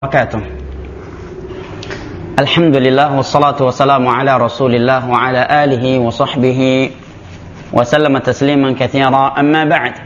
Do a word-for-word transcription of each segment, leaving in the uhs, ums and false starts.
Wabarakatuh. Alhamdulillah wassalatu wassalamu ala Rasulillah wa ala alihi wa sahbihi wa sallama tasliman katsira. Amma ba'd.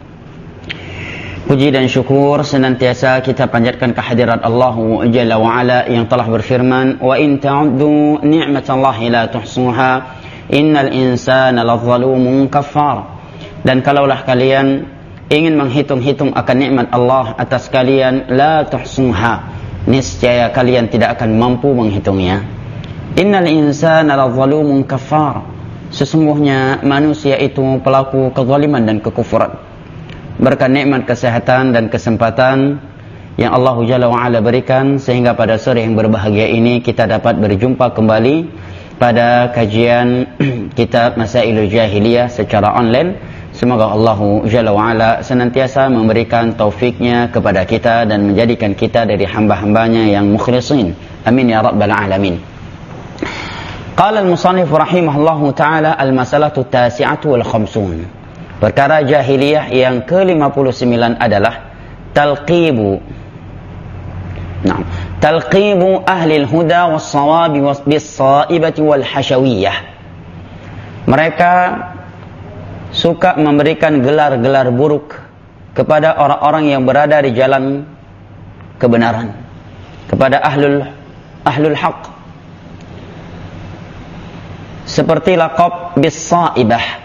Puji dan syukur senantiasa kita panjatkan kehadirat Allah Jalla wa ala yang telah berfirman, "Wa in ta'uddu ni'matallahi la tuhsuha, innal insana ladzalumun kafar." Dan kalaulah kalian ingin menghitung-hitung akan nikmat Allah atas kalian, la tuhsuha, niscaya kalian tidak akan mampu menghitungnya. Innal insana ladzalumun kafar, sesungguhnya manusia itu pelaku kezaliman dan kekufuran. Berkat nikmat kesehatan dan kesempatan yang Allah Jalla wa ala berikan, sehingga pada sore yang berbahagia ini kita dapat berjumpa kembali pada kajian kitab Masailul Jahiliyah secara online. Semoga Allah Jalla wa'ala senantiasa memberikan taufiknya kepada kita dan menjadikan kita dari hamba-hambanya yang mukhlisin. Amin ya rabbal alamin. Qala al-musannif rahimahullahu ta'ala al-masalatu tasi'atu wal khamsun. Perkara jahiliyah yang ke lima puluh sembilan adalah talqibu. Nah, talqibu ahli al-huda was-sawabi bis-saibati wal hashawiyah. Mereka suka memberikan gelar-gelar buruk kepada orang-orang yang berada di jalan kebenaran, kepada ahlul ahlul haq, seperti laqab bis-saibah.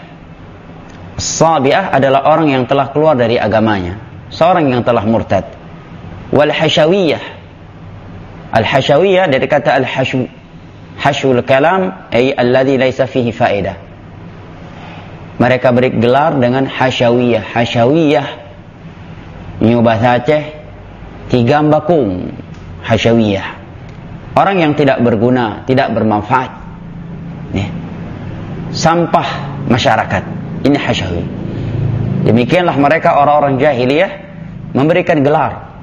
Sabiah adalah orang yang telah keluar dari agamanya, seorang yang telah murtad. Wal hashawiyah, al hashawiyah dari kata al hashu, hashul kalam ay alladhi laysa fihi faedah. Mereka beri gelar dengan hasyawiyah. Hasyawiyah nyubah Aceh tiga bakung. Hasyawiyah, orang yang tidak berguna, tidak bermanfaat, nih, sampah masyarakat. Ini hasyawiyah. Demikianlah mereka orang-orang jahiliyah memberikan gelar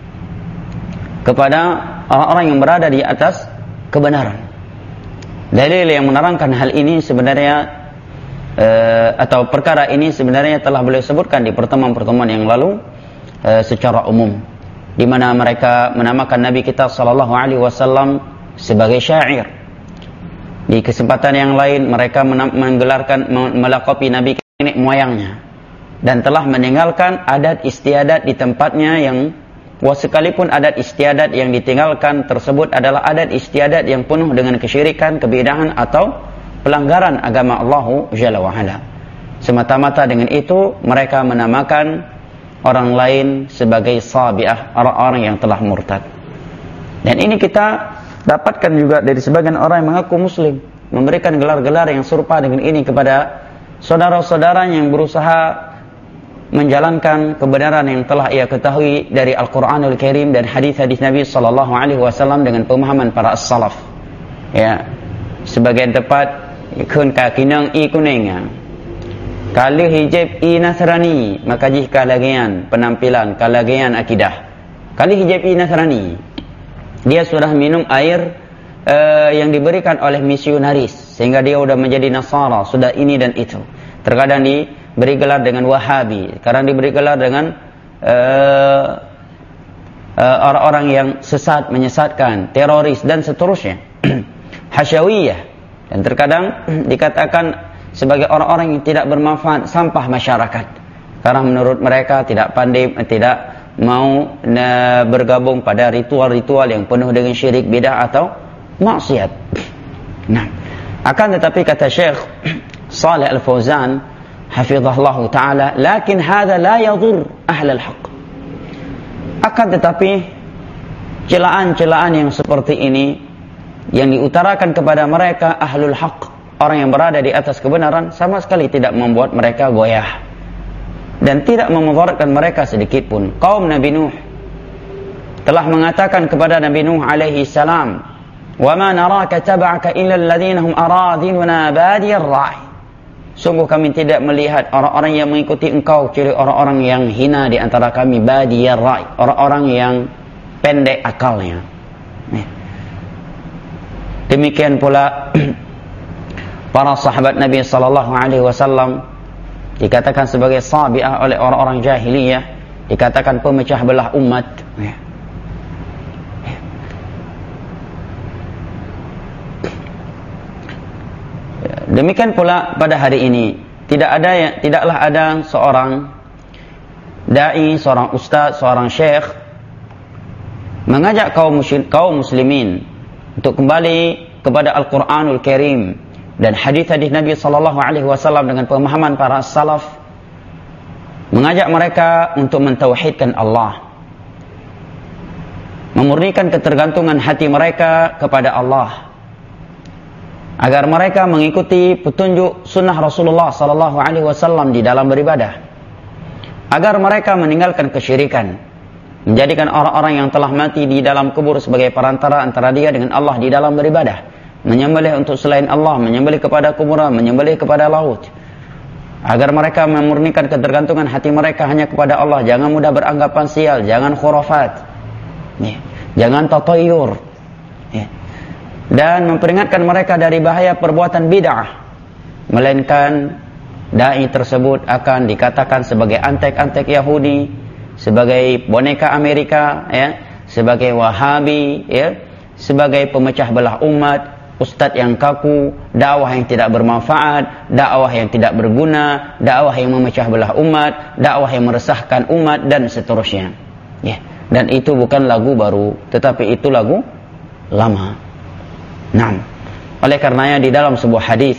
kepada orang-orang yang berada di atas kebenaran. Dalil yang menerangkan hal ini sebenarnya Uh, atau perkara ini sebenarnya telah beliau sebutkan di pertemuan-pertemuan yang lalu uh, secara umum, di mana mereka menamakan Nabi kita sallallahu alaihi wasallam sebagai syair. Di kesempatan yang lain mereka menggelarkan, melaqabi Nabi nenek moyangnya, dan telah meninggalkan adat istiadat di tempatnya, yang wah sekalipun adat istiadat yang ditinggalkan tersebut adalah adat istiadat yang penuh dengan kesyirikan, kebidahan atau pelanggaran agama Allah Jalla wa'ala. Semata-mata dengan itu mereka menamakan orang lain sebagai sabiah, orang-orang yang telah murtad. Dan ini kita dapatkan juga dari sebagian orang yang mengaku muslim, memberikan gelar-gelar yang serupa dengan ini kepada saudara-saudara yang berusaha menjalankan kebenaran yang telah ia ketahui dari Al-Quranul Karim dan hadis-hadis Nabi sallallahu alaihi wasallam dengan pemahaman para as-salaf. Ya, sebagian tepat kun kakinang i kuninga, kali hijab i Nasrani, maka jih kalagian penampilan, kalagian akidah. Kali hijab i Nasrani, dia sudah minum air uh, yang diberikan oleh misionaris, sehingga dia sudah menjadi Nasara, sudah ini dan itu. Terkadang diberi gelar dengan Wahabi, sekarang diberi gelar dengan uh, uh, orang-orang yang sesat, menyesatkan, teroris dan seterusnya. Hasyawiyah. Dan terkadang dikatakan sebagai orang-orang yang tidak bermanfaat, sampah masyarakat, karena menurut mereka tidak pandai, tidak mau uh, bergabung pada ritual-ritual yang penuh dengan syirik, bidah atau maksiat. Nah, akan tetapi kata Syekh Shalih Al-Fauzan hafizahullah taala, lakin hadza la yadur ahlal haq. Akan tetapi celaan-celaan yang seperti ini yang diutarakan kepada mereka ahlul haq, orang yang berada di atas kebenaran, sama sekali tidak membuat mereka goyah dan tidak memudaratkan mereka sedikit pun. Kaum Nabi Nuh telah mengatakan kepada Nabi Nuh alaihi salam, "Wa ma naraka tab'aka illa alladhina hum aradhuna badiyar ra'i." Sungguh kami tidak melihat orang-orang yang mengikuti engkau kecuali orang-orang yang hina di antara kami, badiyar ra'i, orang-orang yang pendek akalnya. Nih. Demikian pula para sahabat Nabi sallallahu alaihi wasallam dikatakan sebagai sabiah oleh orang-orang jahiliyah, dikatakan pemecah belah umat. Demikian pula pada hari ini tidak ada ya, tidaklah ada seorang dai, seorang ustaz, seorang syekh mengajak kaum muslim, kaum muslimin untuk kembali kepada Al-Qur'anul Karim dan hadis-hadis Nabi sallallahu alaihi wasallam dengan pemahaman para salaf, mengajak mereka untuk mentauhidkan Allah, memurnikan ketergantungan hati mereka kepada Allah, agar mereka mengikuti petunjuk sunnah Rasulullah sallallahu alaihi wasallam di dalam beribadah, agar mereka meninggalkan kesyirikan, menjadikan orang-orang yang telah mati di dalam kubur sebagai perantara antara dia dengan Allah di dalam beribadah, menyembelih untuk selain Allah, menyembelih kepada kuburan, menyembelih kepada laut, agar mereka memurnikan ketergantungan hati mereka hanya kepada Allah, jangan mudah beranggapan sial, jangan khurafat, ya, jangan tatayur, ya, dan memperingatkan mereka dari bahaya perbuatan bid'ah, melainkan dai tersebut akan dikatakan sebagai antek-antek Yahudi, sebagai boneka Amerika, ya, sebagai Wahabi, ya, sebagai pemecah belah umat, ustadz yang kaku, dakwah yang tidak bermanfaat, dakwah yang tidak berguna, dakwah yang memecah belah umat, dakwah yang meresahkan umat, dan seterusnya. Ya, dan itu bukan lagu baru, tetapi itu lagu lama. Nah, oleh karenanya di dalam sebuah hadis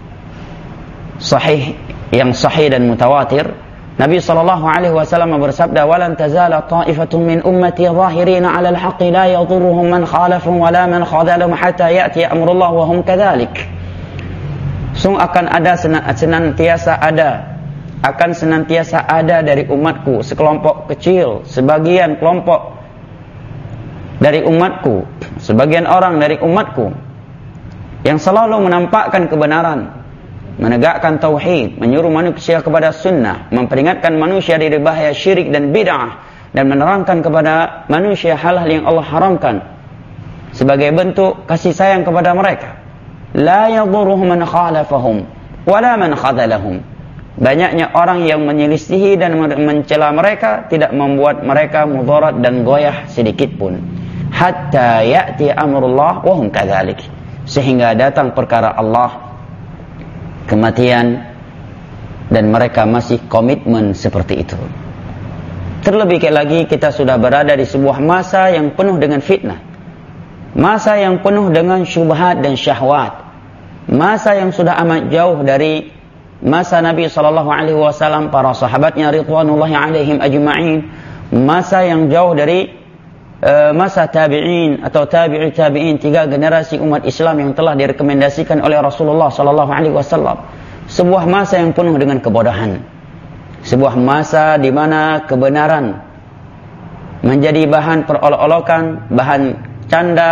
sahih yang sahih dan mutawatir, Nabi sallallahu alaihi wasallam bersabda, "Walan tazala ta'ifatun min ummati zahirina 'ala al-haqqi la yadhurruhum man khalafahum wa la man khadalahum hatta ya'ti amrullah wa hum kadzalik." Sungguh akan ada senantiasa ada akan senantiasa ada dari umatku sekelompok kecil, sebagian kelompok dari umatku, sebagian orang dari umatku yang selalu menampakkan kebenaran, menegakkan tauhid, menyuruh manusia kepada sunnah, memperingatkan manusia dari bahaya syirik dan bid'ah, dan menerangkan kepada manusia hal-hal yang Allah haramkan sebagai bentuk kasih sayang kepada mereka. La yadhurruhum man khalafahum wala man khadalahum. Banyaknya orang yang menyelisihi dan mencela mereka tidak membuat mereka mudarat dan goyah sedikit pun. Hatta ya'ti amrullah wa hum kadzalik. Sehingga datang perkara Allah, kematian, dan mereka masih komitmen seperti itu. Terlebih lagi kita sudah berada di sebuah masa yang penuh dengan fitnah, masa yang penuh dengan syubhat dan syahwat, masa yang sudah amat jauh dari masa Nabi sallallahu alaihi wasallam, para sahabatnya ridwanullahi alaihim ajma'in, masa yang jauh dari uh, masa tabi'in atau tabi'i tabi'in, tiga generasi umat Islam yang telah direkomendasikan oleh Rasulullah sallallahu alaihi wasallam. Sebuah masa yang penuh dengan kebodohan, sebuah masa di mana kebenaran menjadi bahan perolok-olokan, bahan canda,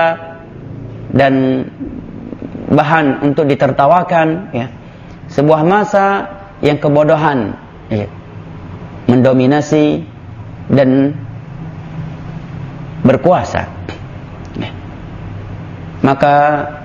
dan bahan untuk ditertawakan, ya. Sebuah masa yang kebodohan, ya, mendominasi dan berkuasa, ya. Maka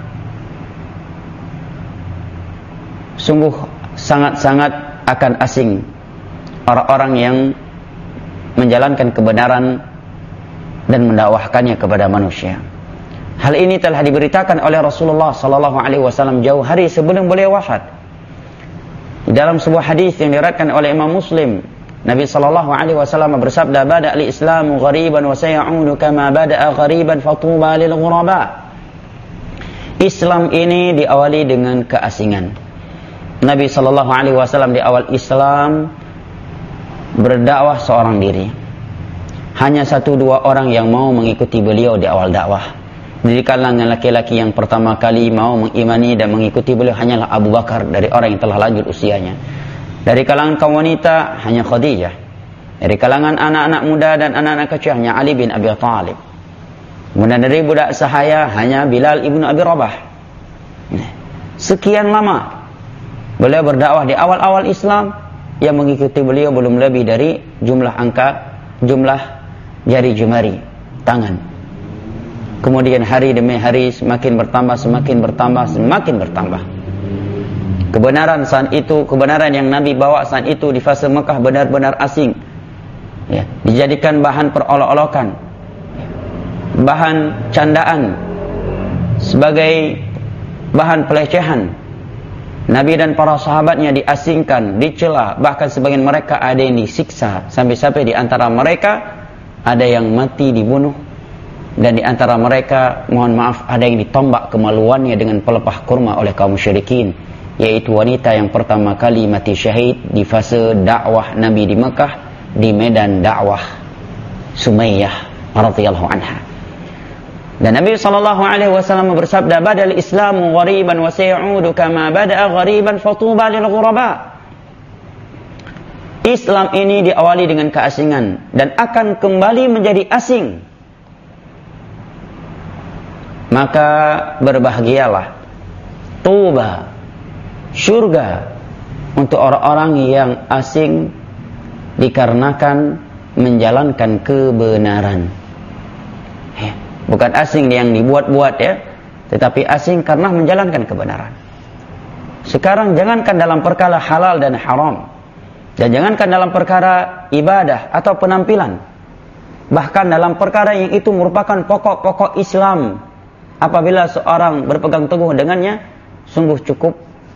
sungguh sangat-sangat akan asing orang-orang yang menjalankan kebenaran dan mendakwahkannya kepada manusia. Hal ini telah diberitakan oleh Rasulullah sallallahu alaihi wasallam jauh hari sebelum beliau wafat. Di dalam sebuah hadis yang diriwayatkan oleh Imam Muslim, Nabi sallallahu alaihi wasallam bersabda, "Bada al-Islamu ghariban wa sayaudu kama bada'a ghariban fatuba lil ghuraba." Islam ini diawali dengan keasingan. Nabi sallallahu alaihi wasallam di awal Islam berdakwah seorang diri. Hanya satu dua orang yang mau mengikuti beliau di awal dakwah. Dari kalangan laki-laki yang pertama kali mau mengimani dan mengikuti beliau hanyalah Abu Bakar, dari orang yang telah lanjut usianya. Dari kalangan kaum wanita hanya Khadijah. Dari kalangan anak-anak muda dan anak-anak kecil hanya Ali bin Abi Thalib. Kemudian dari budak sahaya hanya Bilal ibnu Abi Rabah. Sekian lama beliau berdakwah di awal-awal Islam, yang mengikuti beliau belum lebih dari jumlah angka, jumlah jari jemari tangan. Kemudian hari demi hari semakin bertambah, semakin bertambah, semakin bertambah. Kebenaran saat itu, kebenaran yang Nabi bawa saat itu di fase Mekah benar-benar asing, ya, dijadikan bahan perolok-olokan, bahan candaan, sebagai bahan pelecehan. Nabi dan para sahabatnya diasingkan, dicela, bahkan sebagian mereka ada yang disiksa, sampai-sampai di antara mereka ada yang mati dibunuh, dan di antara mereka, mohon maaf, ada yang ditombak kemaluannya dengan pelepah kurma oleh kaum musyrikin, yaitu wanita yang pertama kali mati syahid di fase dakwah Nabi di Mekah, di medan dakwah, Sumayyah radhiyallahu anha. Dan Nabi sallallahu alaihi wasallam bersabda, badal islamu ghariban wa sayaudu kama bada'a ghariban fatuba lil ghuraba. Islam ini diawali dengan keasingan dan akan kembali menjadi asing. Maka berbahagialah, tuba, syurga untuk orang-orang yang asing dikarenakan menjalankan kebenaran. Ya. Bukan asing yang dibuat-buat ya, tetapi asing karena menjalankan kebenaran. Sekarang jangankan dalam perkara halal dan haram, dan jangankan dalam perkara ibadah atau penampilan, bahkan dalam perkara yang itu merupakan pokok-pokok Islam, apabila seorang berpegang teguh dengannya, sungguh cukup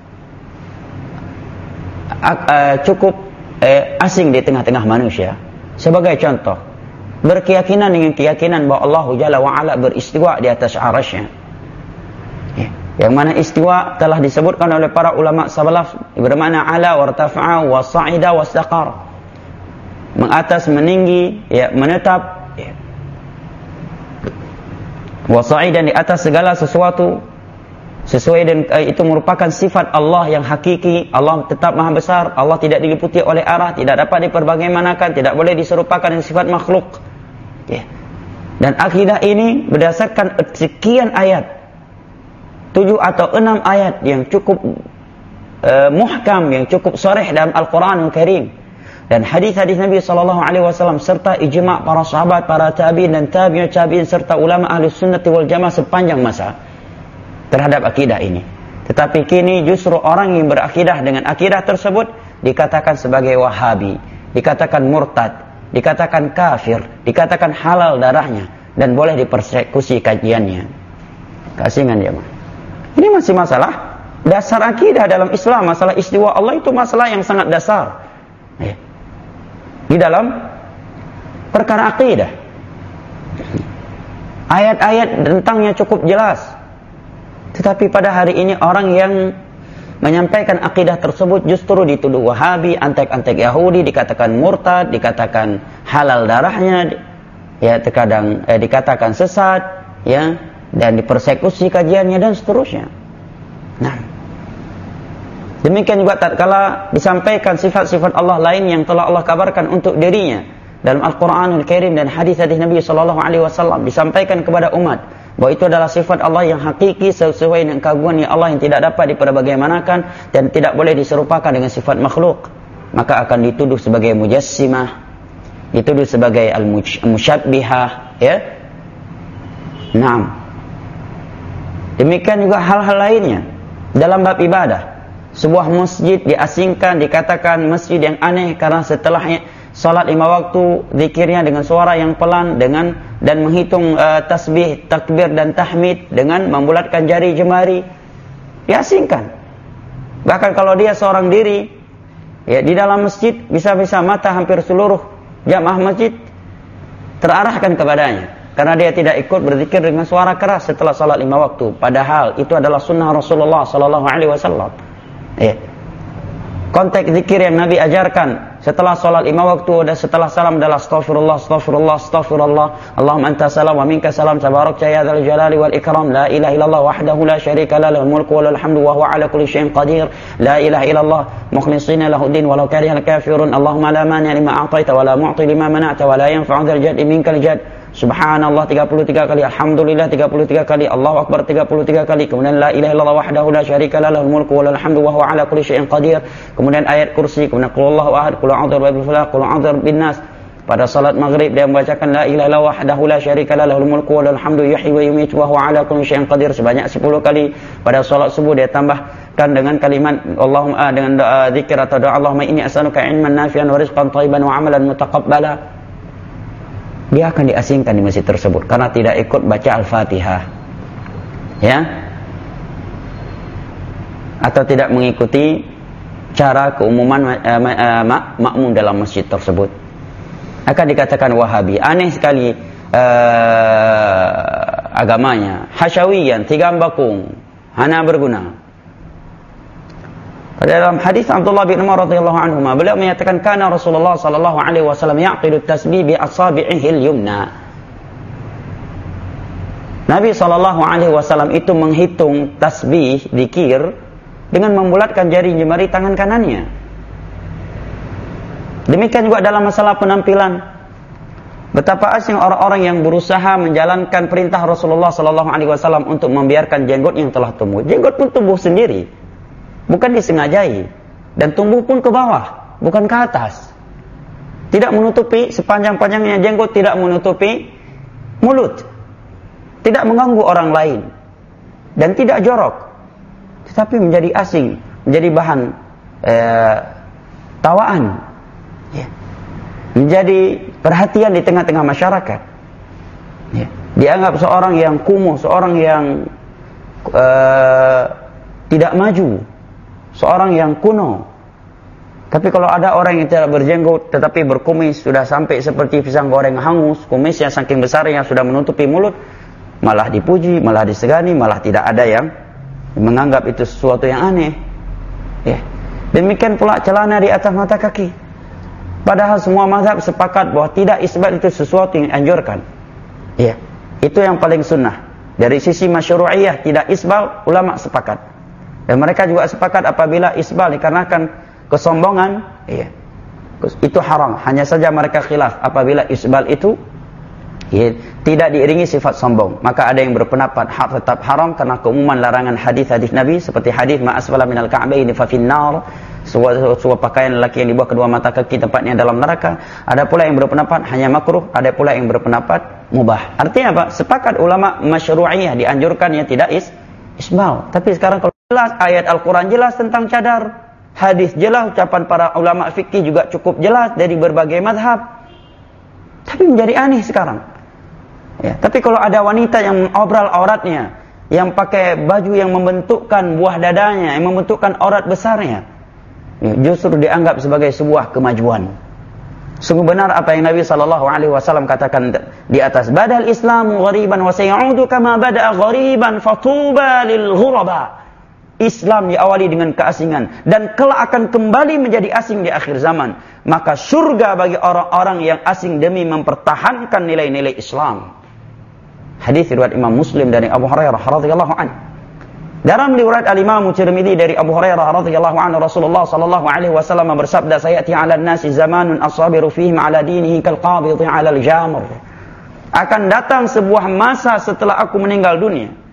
uh, cukup uh, asing di tengah-tengah manusia. Sebagai contoh, berkeyakinan dengan keyakinan bahwa Allah Jalla wa'ala beristiwa di atas arasy-Nya. Ya. Yang mana istiwa telah disebutkan oleh para ulama salaf bermakna ala wartafa'a wa sa'ida wa istaqar. Mengatas, meninggi, ya, menetap, ya. Wa sa'idan di atas segala sesuatu, sesuai dan eh, itu merupakan sifat Allah yang hakiki. Allah tetap maha besar, Allah tidak diliputi oleh arah, tidak dapat diperbagaimanakan, tidak boleh diserupakan dengan sifat makhluk. Ya. Dan akidah ini berdasarkan sekian ayat, tujuh atau enam ayat yang cukup uh, muhkam, yang cukup sharih dalam Al-Quranul Karim, dan hadis-hadis Nabi sallallahu alaihi wasallam, serta ijma' para sahabat, para tabi'in dan tabi'ut tabi'in, serta ulama ahli sunnah wal jamaah sepanjang masa terhadap akidah ini. Tetapi kini justru orang yang berakidah dengan akidah tersebut dikatakan sebagai Wahabi, dikatakan murtad, dikatakan kafir, dikatakan halal darahnya, dan boleh dipersekusi kajiannya. Kasihan dia mah. Ini masih masalah dasar akidah dalam Islam. Masalah istiwa Allah itu masalah yang sangat dasar ya, di dalam perkara akidah. Ayat-ayat tentangnya cukup jelas. Tetapi pada hari ini orang yang menyampaikan akidah tersebut justru dituduh Wahabi, antek-antek Yahudi, dikatakan murtad, dikatakan halal darahnya, ya terkadang eh, dikatakan sesat, ya, dan dipersekusi kajiannya dan seterusnya. Nah, demikian juga tatkala disampaikan sifat-sifat Allah lain yang telah Allah kabarkan untuk dirinya dalam Al-Quranul Karim dan hadis-hadis Nabi sallallahu alaihi wasallam, disampaikan kepada umat bahwa itu adalah sifat Allah yang hakiki sesuai dengan keagungan Allah yang tidak dapat diperbagaimanakan dan tidak boleh diserupakan dengan sifat makhluk, maka akan dituduh sebagai mujassimah, dituduh sebagai al-musyabbihah, ya. Naam. Demikian juga hal-hal lainnya dalam bab ibadah. Sebuah masjid diasingkan, dikatakan masjid yang aneh karena setelahnya salat lima waktu, zikirnya dengan suara yang pelan, dengan dan menghitung uh, tasbih, takbir dan tahmid dengan membulatkan jari jemari, diasingkan. Bahkan kalau dia seorang diri, ya, di dalam masjid, bisa-bisa mata hampir seluruh jamaah masjid terarahkan kepadanya, karena dia tidak ikut berzikir dengan suara keras setelah salat lima waktu. Padahal itu adalah sunnah Rasulullah sallallahu alaihi wasallam. Ya. Konteks zikir yang Nabi ajarkan setelah salat lima waktu dan setelah salam adalah astaghfirullah, astaghfirullah, astaghfirullah. Allahumma anta salam wa minka salam, tabarakta ya dzal jalali wal ikram, la ilaha illallah wahdahu la syarika lahu, lahul mulku wa lahul hamdu wa huwa ala kulli syai'in qadir. La ilaha illallah mukhlishina lahu din walau karihal kafirun. Allahumma la mani' lima a'taita wa la mu'ti lima mana'ta wa la yanfa'u dzal jaddi minkal jadd. Subhanallah tiga puluh tiga kali, alhamdulillah tiga puluh tiga kali, Allahu akbar tiga puluh tiga kali, kemudian la ilaha illallah wahdahu la syarika lahu, lahul mulku wa lahul hamdu wa huwa ala kulli syai'in qadir. Kemudian ayat kursi, kemudian qul huwallahu ahad, qul a'udzu birabbil falaq, qul a'udzu bin nas. Pada salat maghrib dia membacakan la ilaha illallah wahdahu la syarika lahu, lahul mulku wa lahul hamdu yuhyi wa yumiitu wa huwa ala kulli syai'in qadir sebanyak sepuluh kali. Pada salat subuh dia tambahkan dengan kalimat Allahumma, dengan doa zikir atau doa Allahumma inni as'aluka ilman nafi'an wa rizqan thayyiban wa 'amalan mutaqabbala. Dia akan diasingkan di masjid tersebut karena tidak ikut baca Al-Fatihah. Ya. atau tidak mengikuti cara keumuman uh, uh, mak makmum dalam masjid tersebut, akan dikatakan Wahabi. Aneh sekali uh, agamanya, hasyawiyan, tiga bakung, hana berguna. Pada dalam hadis Abdullah bin Umar radhiyallahu anhu, beliau menyatakan kana Rasulullah sallallahu alaihi wasallam yaqidu tasbih bi asabi'ihil yumna. Nabi sallallahu alaihi wasallam itu menghitung tasbih, zikir dengan membulatkan jari jemari tangan kanannya. Demikian juga dalam masalah penampilan. Betapa asing orang-orang yang berusaha menjalankan perintah Rasulullah sallallahu alaihi wasallam untuk membiarkan jenggot yang telah tumbuh. Jenggot pun tumbuh sendiri, bukan disengajai, dan tumbuh pun ke bawah, bukan ke atas. Tidak menutupi sepanjang-panjangnya jenggot, tidak menutupi mulut, tidak mengganggu orang lain, dan tidak jorok, tetapi menjadi asing, menjadi bahan eh, tawaan, ya. Menjadi perhatian di tengah-tengah masyarakat, ya. Dianggap seorang yang kumuh, seorang yang eh, tidak maju, seorang yang kuno. Tapi kalau ada orang yang tidak berjenggot tetapi berkumis, sudah sampai seperti pisang goreng hangus, kumisnya saking besarnya sudah menutupi mulut, malah dipuji, malah disegani, malah tidak ada yang menganggap itu sesuatu yang aneh, ya. Demikian pula celana di atas mata kaki. Padahal semua mazhab sepakat bahwa tidak isbal itu sesuatu yang dianjurkan, ya. Itu yang paling sunnah. Dari sisi masyru'iyah tidak isbal, ulama sepakat. Dan mereka juga sepakat apabila isbal dikarenakan kesombongan, ya, itu haram. Hanya saja mereka khilaf apabila isbal itu, ya, tidak diiringi sifat sombong. Maka ada yang berpendapat hak tetap haram karena keumuman larangan hadis-hadis Nabi seperti hadis ma asfala minal ka'baini fa finnar, sebuah pakaian lelaki yang di bawah kedua mata kaki tempatnya dalam neraka. Ada pula yang berpendapat hanya makruh, ada pula yang berpendapat mubah. Artinya apa? Sepakat ulama masyru'iyah dianjurkannya tidak is isbal. Tapi sekarang kalau jelas ayat Al-Quran jelas tentang cadar, hadis jelas, ucapan para ulama fikih juga cukup jelas dari berbagai mazhab, tapi menjadi aneh sekarang, ya. Tapi kalau ada wanita yang obral auratnya, yang pakai baju yang membentukkan buah dadanya, yang membentukkan aurat besarnya, ya, justru dianggap sebagai sebuah kemajuan. Sungguh benar apa yang Nabi sallallahu alaihi wasallam katakan di atas, badal islamu ghariban wa sayaudu kama bada'a ghariban fatuba lil ghuraba. Islam diawali dengan keasingan dan kelak akan kembali menjadi asing di akhir zaman. Maka surga bagi orang-orang yang asing demi mempertahankan nilai-nilai Islam. Hadis riwayat Imam Muslim dari Abu Hurairah radhiyallahu anhu. Dalam riwayat Al-Imam Tirmidzi dari Abu Hurairah radhiyallahu anhu, Rasulullah sallallahu alaihi wasallam bersabda, sayati 'alan nasi zamanun as-sabiru fihim 'ala dinihi kal qabidhi 'ala al-jamr. Akan datang sebuah masa setelah aku meninggal dunia,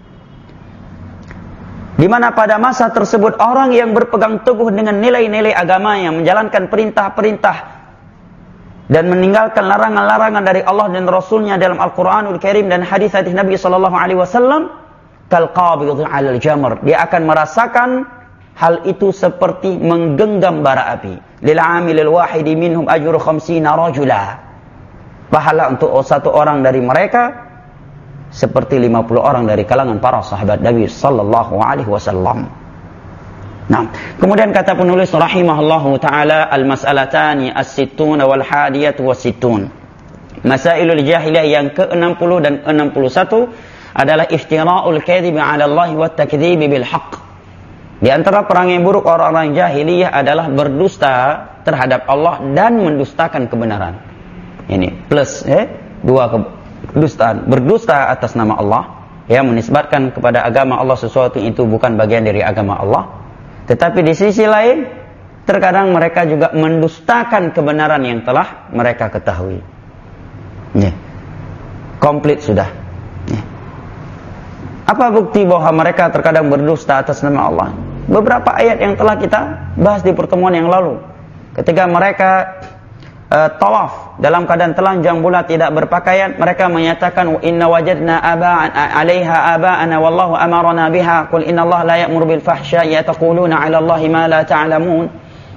di mana pada masa tersebut orang yang berpegang teguh dengan nilai-nilai agamanya, menjalankan perintah-perintah dan meninggalkan larangan-larangan dari Allah dan Rasulnya dalam Al-Quranul Karim dan hadis-hadis Nabi sallallahu alaihi wasallam, kalqabidhi 'alal jamr. Dia akan merasakan hal itu seperti menggenggam bara api. Lil 'amilil wahidi minhum ajru khamsina rajula. Pahala untuk satu orang dari mereka seperti lima puluh orang dari kalangan para sahabat Nabi sallallahu alaihi wasallam. Nah, kemudian kata penulis rahimahullahu taala, al-mas'alatani as-sittun wal hadiyatu was-sittun. Masailul jahiliyah yang ke enam puluh dan ke enam puluh satu adalah iftira'ul kadhibi 'ala Allah wa takdzibi bil haqq. Di antara perangai buruk orang-orang jahiliyah adalah berdusta terhadap Allah dan mendustakan kebenaran. Ini plus eh dua ke kedustaan, berdusta atas nama Allah, ya, menisbatkan kepada agama Allah sesuatu itu bukan bagian dari agama Allah. Tetapi di sisi lain, terkadang mereka juga mendustakan kebenaran yang telah mereka ketahui. Ya. Komplit sudah. Ya. Apa bukti bahwa mereka terkadang berdusta atas nama Allah? Beberapa ayat yang telah kita bahas di pertemuan yang lalu. Ketika mereka Uh, tawaf dalam keadaan telanjang bulat tidak berpakaian, mereka menyatakan inna wajadna aba'an 'alaiha aba'ana wallahu amarna biha qul inna Allah la ya'muru bil fahsya'i yataquluna 'ala Allahi ma la ta'lamun.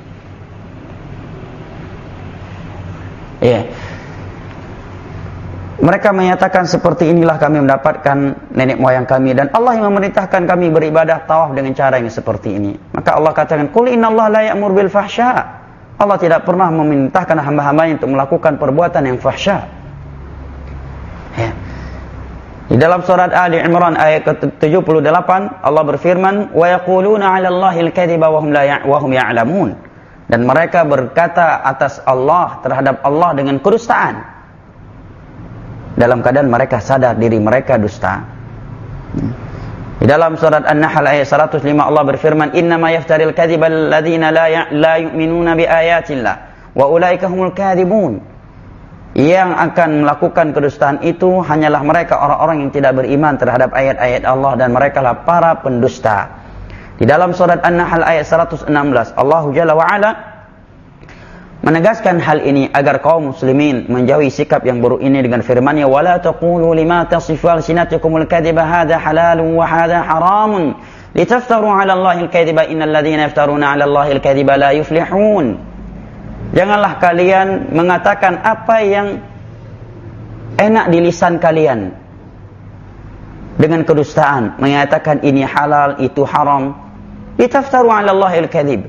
Ya. Mereka menyatakan seperti inilah kami mendapatkan nenek moyang kami, dan Allah yang memerintahkan kami beribadah tawaf dengan cara yang seperti ini. Maka Allah katakan, "Qul innallaha la ya'mur bil fahsya." Allah tidak pernah memerintahkan hamba-hambanya untuk melakukan perbuatan yang fahsya. Ya. Di dalam surat Ali Imran ayat ke tujuh puluh delapan Allah berfirman, "Wa yaquluna 'ala Allahi al-kadhiba wa hum la wa hum ya'lamun." Dan mereka berkata atas Allah, terhadap Allah dengan kedustaan, dalam keadaan mereka sadar diri mereka dusta. Di dalam surat An-Nahl ayat seratus lima Allah berfirman, "Innama yaftaril kadhiba alladziina la la yu'minuna bi ayatillah wa ulaika humul kadzibun." Yang akan melakukan kedustaan itu hanyalah mereka orang-orang yang tidak beriman terhadap ayat-ayat Allah, dan merekalah para pendusta. Di dalam surat An-Nahl ayat seratus enam belas Allah Jalla wa Ala menegaskan hal ini agar kaum muslimin menjauhi sikap yang buruk ini dengan firman-Nya, "Wala taqulu lima tasifu alsinatukumul kadhiba hadza halalun wa hadza haramun litaftaru 'ala Allahi al-kadhiba innal ladzina yaftaruna 'ala Allahi al-kadhiba la yuflihun." Janganlah kalian mengatakan apa yang enak di lisan kalian dengan kedustaan, mengatakan ini halal, itu haram. Litaftaru 'ala Allahi al-kadhib.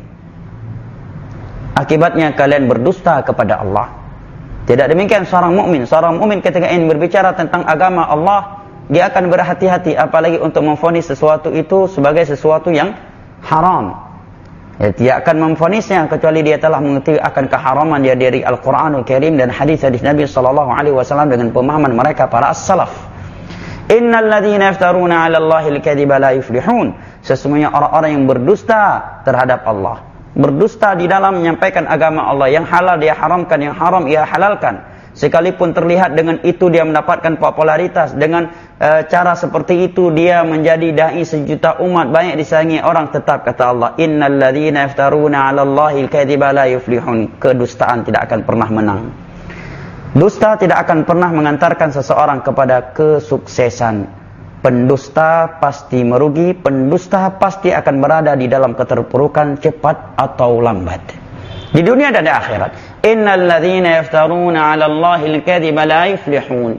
Akibatnya kalian berdusta kepada Allah. Tidak demikian seorang mukmin. Seorang mukmin ketika ingin berbicara tentang agama Allah, dia akan berhati-hati apalagi untuk memvonis sesuatu itu sebagai sesuatu yang haram. Ya, dia akan memvonisnya kecuali dia telah mengetahui akan keharaman dia dari Al-Qur'anul Karim dan hadis-hadis Nabi sallallahu alaihi wasallam dengan pemahaman mereka para as-salaf. Innal ladzina yaftaruna 'ala Allahi al-kadhiba la yuflihun. Sesungguhnya orang-orang yang berdusta terhadap Allah, berdusta di dalam menyampaikan agama Allah, yang halal dia haramkan, yang haram ia halalkan. Sekalipun terlihat dengan itu dia mendapatkan popularitas, dengan e, cara seperti itu dia menjadi dai sejuta umat, banyak disayangi orang, tetap kata Allah, innal ladzina yaftaruna 'ala Allahi al-kadhiba la yuflihun. Kedustaan tidak akan pernah menang. Dusta tidak akan pernah mengantarkan seseorang kepada kesuksesan. Pendusta pasti merugi, pendusta pasti akan berada di dalam keterpurukan cepat atau lambat, di dunia dan di akhirat. Innal ladzina yaftaruna 'ala Allahi al-kadhiba la yuflihun.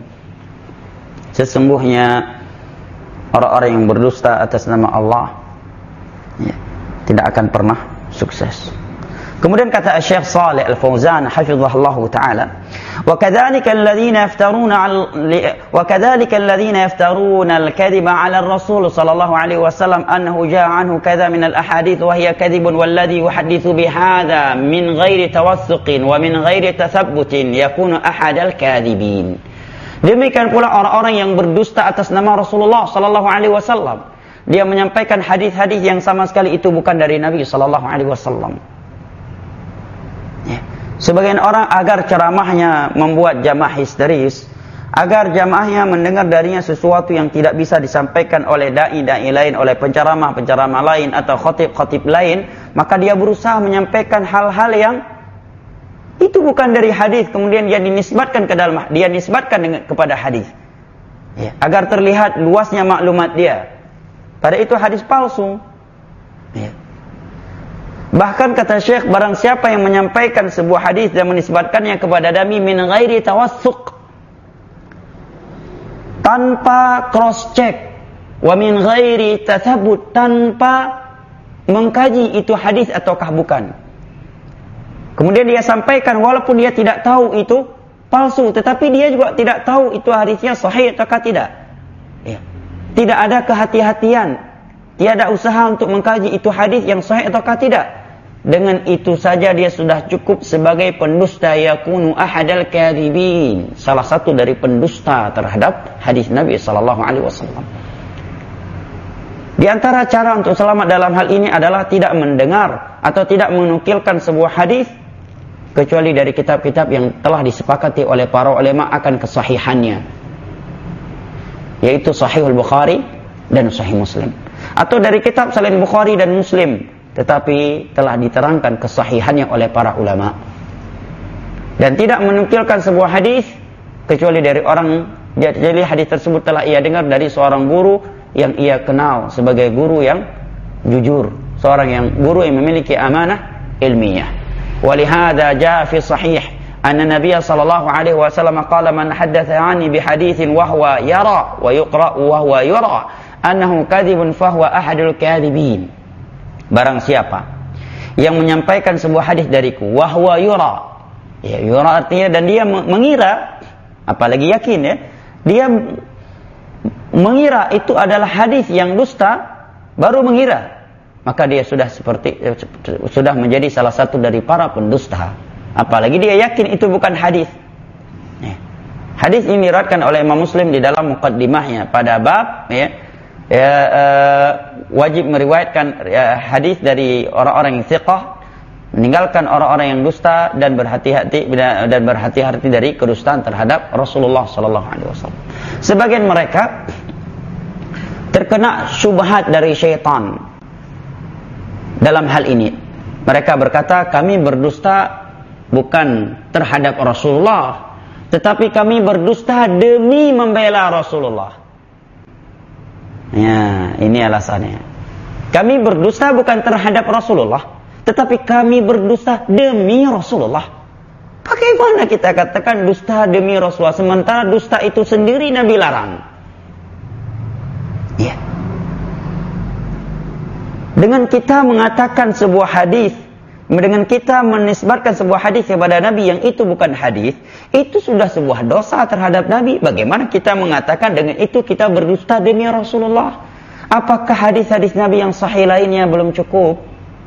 Sesungguhnya orang-orang yang berdusta atas nama Allah ya, tidak akan pernah sukses. Kemudian kata Syekh Shalih Al-Fauzan hafizahullahu taala, wa kadzalika alladziina yaftaruna wa kadzalika alladziina yaftaruna al-kadhiba 'ala ar-rasul sallallahu alaihi wasallam annahu jaa'a anhu kadza min al-ahadits wa hiya kadhibun walladhi yuhaddithu bihadza min ghairi tawassuqin wa min ghairi tathabbutin yakunu ahadal kadhibin. Demikian pula orang-orang yang berdusta atas nama Rasulullah sallallahu alaihi wasallam. Dia menyampaikan hadis-hadis yang sama sekali itu bukan dari Nabi sallallahu alaihi wasallam. Ya. Sebagian orang agar ceramahnya membuat jamaah histeris, agar jamaahnya mendengar darinya sesuatu yang tidak bisa disampaikan oleh dai-dai lain, oleh penceramah-penceramah lain atau khotib-khotib lain, maka dia berusaha menyampaikan hal-hal yang itu bukan dari hadis, kemudian dia dinisbatkan ke dalam, dia nisbatkan dengan, kepada hadis. Ya. Agar terlihat luasnya maklumat dia. Pada itu hadis palsu. Ya. Bahkan kata Syekh, barang siapa yang menyampaikan sebuah hadis dan menisbatkannya kepada Nabi min ghairi tawassuq, tanpa cross check, wa min ghairi tathabbut, tanpa mengkaji itu hadis ataukah bukan. Kemudian dia sampaikan walaupun dia tidak tahu itu palsu, tetapi dia juga tidak tahu itu hadisnya sahih ataukah tidak. Ya. Tidak ada kehati-hatian, tiada usaha untuk mengkaji itu hadis yang sahih ataukah tidak. Dengan itu saja dia sudah cukup sebagai pendusta, yakunu ahadal kadhibin, salah satu dari pendusta terhadap hadis Nabi sallallahu alaihi wasallam. Di antara cara untuk selamat dalam hal ini adalah tidak mendengar atau tidak menukilkan sebuah hadis kecuali dari kitab-kitab yang telah disepakati oleh para ulama akan kesahihannya, yaitu Sahihul Bukhari dan Sahih Muslim, atau dari kitab selain Bukhari dan Muslim tetapi telah diterangkan kesahihannya oleh para ulama, dan tidak menukilkan sebuah hadis kecuali dari orang, jadi hadis tersebut telah ia dengar dari seorang guru yang ia kenal sebagai guru yang jujur, seorang yang guru yang memiliki amanah ilmiah. Walihada jaa fi sahih anna Nabiy sallallahu alaihi wasallam qala man haddatsa 'anni bi haditsin wa huwa yara wa yuqra wa huwa yura annahu kadhibun fa huwa ahadul kadhibin. Barang siapa yang menyampaikan sebuah hadis dariku wa huwa yura, ya yura artinya dan dia mengira, apalagi yakin ya, dia mengira itu adalah hadis yang dusta, baru mengira, maka dia sudah seperti sudah menjadi salah satu dari para pendusta. Apalagi dia yakin itu bukan hadis. Hadis ini diriwayatkan oleh Imam Muslim di dalam muqaddimahnya pada bab ya, ya uh, wajib meriwayatkan ya, hadis dari orang-orang yang thiqah, meninggalkan orang-orang yang dusta dan berhati-hati dan berhati-hati dari kedustaan terhadap Rasulullah sallallahu alaihi wasallam. Sebagian mereka terkena syubhat dari syaitan dalam hal ini. Mereka berkata, kami berdusta bukan terhadap Rasulullah, tetapi kami berdusta demi membela Rasulullah. Ya, ini alasannya. Kami berdusta bukan terhadap Rasulullah, tetapi kami berdusta demi Rasulullah. Bagaimana kita katakan dusta demi Rasulullah, sementara dusta itu sendiri Nabi larang? Ya. Dengan kita mengatakan sebuah hadis, dengan kita menisbatkan sebuah hadis kepada Nabi yang itu bukan hadis, itu sudah sebuah dosa terhadap Nabi. Bagaimana kita mengatakan dengan itu kita berdusta demi Rasulullah? Apakah hadis-hadis Nabi yang sahih lainnya belum cukup?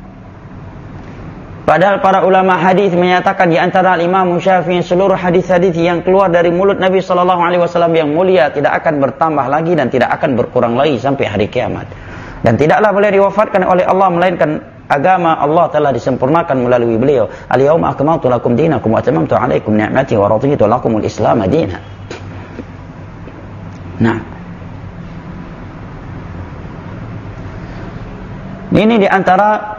Padahal para ulama hadis menyatakan di antara Imam Syafi'i seluruh hadis-hadis yang keluar dari mulut Nabi sallallahu alaihi wasallam yang mulia tidak akan bertambah lagi dan tidak akan berkurang lagi sampai hari kiamat. Dan tidaklah boleh diwafatkan oleh Allah melainkan agama Allah telah disempurnakan melalui beliau. Al-yauma akmaltu lakum dinakum wa atamamtu alaikum ni'mati wa raditu lakumul Islam dinan. Nah, ini di antara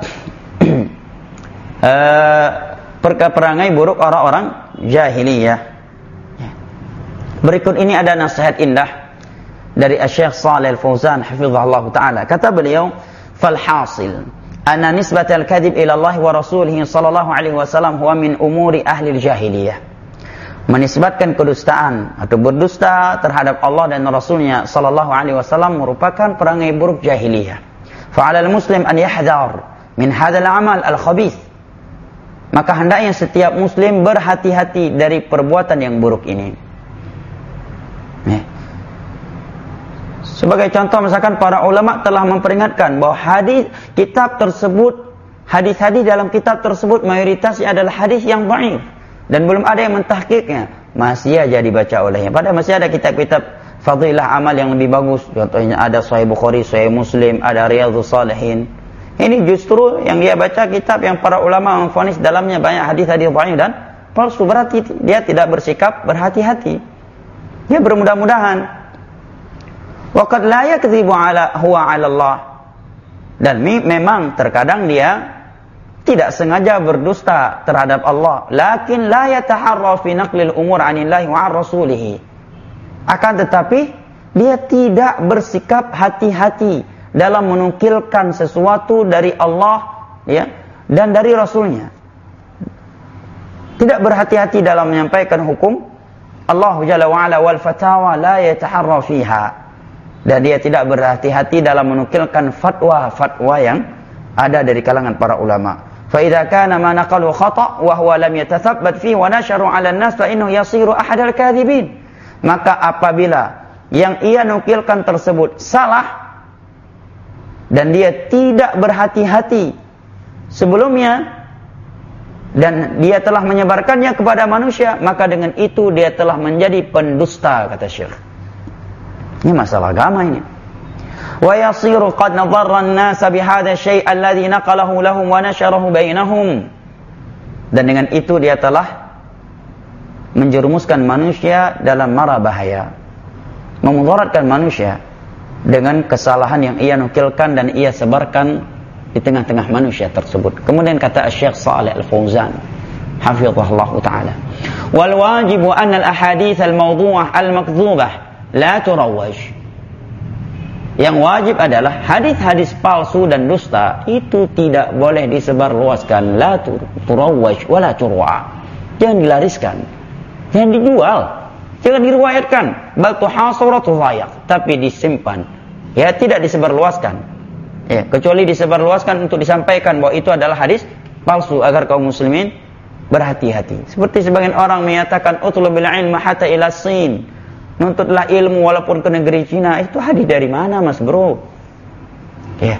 uh, perangai buruk orang-orang jahiliyah. Berikut ini ada nasihat indah dari Syekh Shalih Al-Fauzan hafizahullah taala. Kata beliau, "Fal hasil anna nisbatal kadhib ila Allah wa rasulih sallallahu alaihi wasallam huwa min umuri ahli al-jahiliyah." Menisbatkan kedustaan atau berdusta terhadap Allah dan Rasulnya sallallahu alaihi wasallam merupakan perangai buruk jahiliyah. Fa 'alal muslim an yahdhar min hadzal amal al-khabith. Maka hendaknya setiap muslim berhati-hati dari perbuatan yang buruk ini. Nih. Sebagai contoh, misalkan para ulama telah memperingatkan bahwa hadis kitab tersebut, hadis-hadis dalam kitab tersebut mayoritasnya adalah hadis yang dhaif dan belum ada yang mentahqiqnya, masih aja dibaca olehnya. Padahal masih ada kitab-kitab fadilah amal yang lebih bagus. Contohnya ada Sahih Bukhari, Sahih Muslim, ada Riyadhus Shalihin. Ini justru yang dia baca kitab yang para ulama memvonis dalamnya banyak hadis-hadis dhaif dan palsu, berarti dia tidak bersikap berhati-hati. Dia bermudah-mudahan. Waqad la yakdzibu ala huwa 'ala Allah. Dan memang terkadang dia tidak sengaja berdusta terhadap Allah, lakin la yataharra fi naqlil umur 'anillahi wa 'an rasulih. Akan tetapi dia tidak bersikap hati-hati dalam menukilkan sesuatu dari Allah ya dan dari Rasulnya. Tidak berhati-hati dalam menyampaikan hukum Allah Jalla wa 'ala wal fatawa la yataharra fiha. Dan dia tidak berhati-hati dalam menukilkan fatwa-fatwa yang ada dari kalangan para ulama. Fa idza kana ma naqalu khata' wa huwa lam yatathabbat fihi wa nasharu 'ala an-nas fa innahu yasiru ahadal kadhibin. Maka apabila yang ia nukilkan tersebut salah dan dia tidak berhati-hati sebelumnya dan dia telah menyebarkannya kepada manusia, maka dengan itu dia telah menjadi pendusta, kata Syekh. Ini masalah agama ini. Wa yasiru qad nadarra an-nas bi hadha syai' alladhi naqalahu lahum wa nasharahu bainahum. Dan dengan itu dia telah menjerumuskan manusia dalam mara bahaya, memudaratkan manusia dengan kesalahan yang ia nukilkan dan ia sebarkan di tengah-tengah manusia tersebut. Kemudian kata Syekh Shalih Al-Fauzan hafizahullah taala, wal wajibu anna al-ahadits al-mawdu'ah al-makdzubah la turawwaj. Yang wajib adalah hadis-hadis palsu dan dusta itu tidak boleh disebarluaskan, la turawwaj wala turwa. Jangan dilariskan, jangan dijual, jangan diriwayatkan. Bal tuhasaratu dhayak, tapi disimpan. Ya, tidak disebarluaskan. Ya, kecuali disebarluaskan untuk disampaikan bahwa itu adalah hadis palsu agar kaum muslimin berhati-hati. Seperti sebagian orang menyatakan utlubil ilma hatta ila Sin. Nuntutlah ilmu walaupun ke negeri Cina. Itu hadis dari mana, Mas Bro? Ya.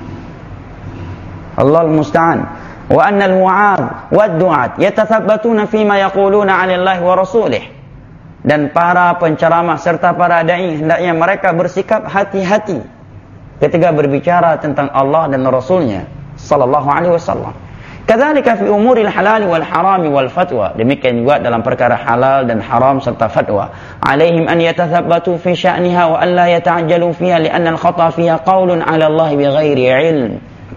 Allahul musta'an. Wa anna al-mu'adh wad-du'at yatathabbatuna fima yaquluna 'ala Allah wa rasulih. Dan para penceramah serta para dai hendaknya mereka bersikap hati-hati ketika berbicara tentang Allah dan Rasulnya sallallahu alaihi wasallam. Kadzalika fi umuril halal wal haram wal fatwa. Demikian juga dalam perkara halal dan haram serta fatwa. Alaihim an yatathabbatu fi sya'niha wa an la yata'ajjalu fiha li'anna al-khata' fiha qaulun 'ala Allah bighairi 'ilm.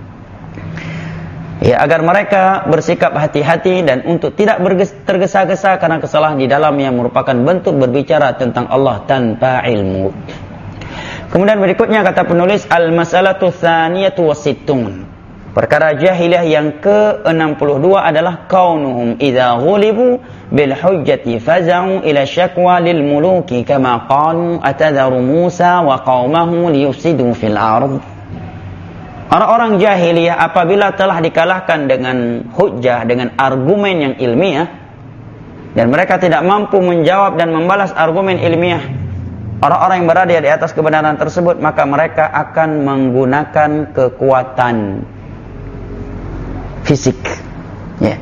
Ya, agar mereka bersikap hati-hati dan untuk tidak tergesa-gesa karena kesalahan di dalamnya merupakan bentuk berbicara tentang Allah tanpa ilmu. Kemudian berikutnya kata penulis al-mas'alatu tsaniyatu wasittun. Perkara jahiliyah yang ke enam puluh dua adalah kaunuhum idza ghulibu bil hujjati faza'u ila syakwa lil muluki kama qalu atadharu Musa wa qaumahu liyufsidu fil ardh. Orang-orang jahiliyah apabila telah dikalahkan dengan hujjah, dengan argumen yang ilmiah, dan mereka tidak mampu menjawab dan membalas argumen ilmiah orang-orang yang berada di atas kebenaran tersebut, maka mereka akan menggunakan kekuatan fisik, ya.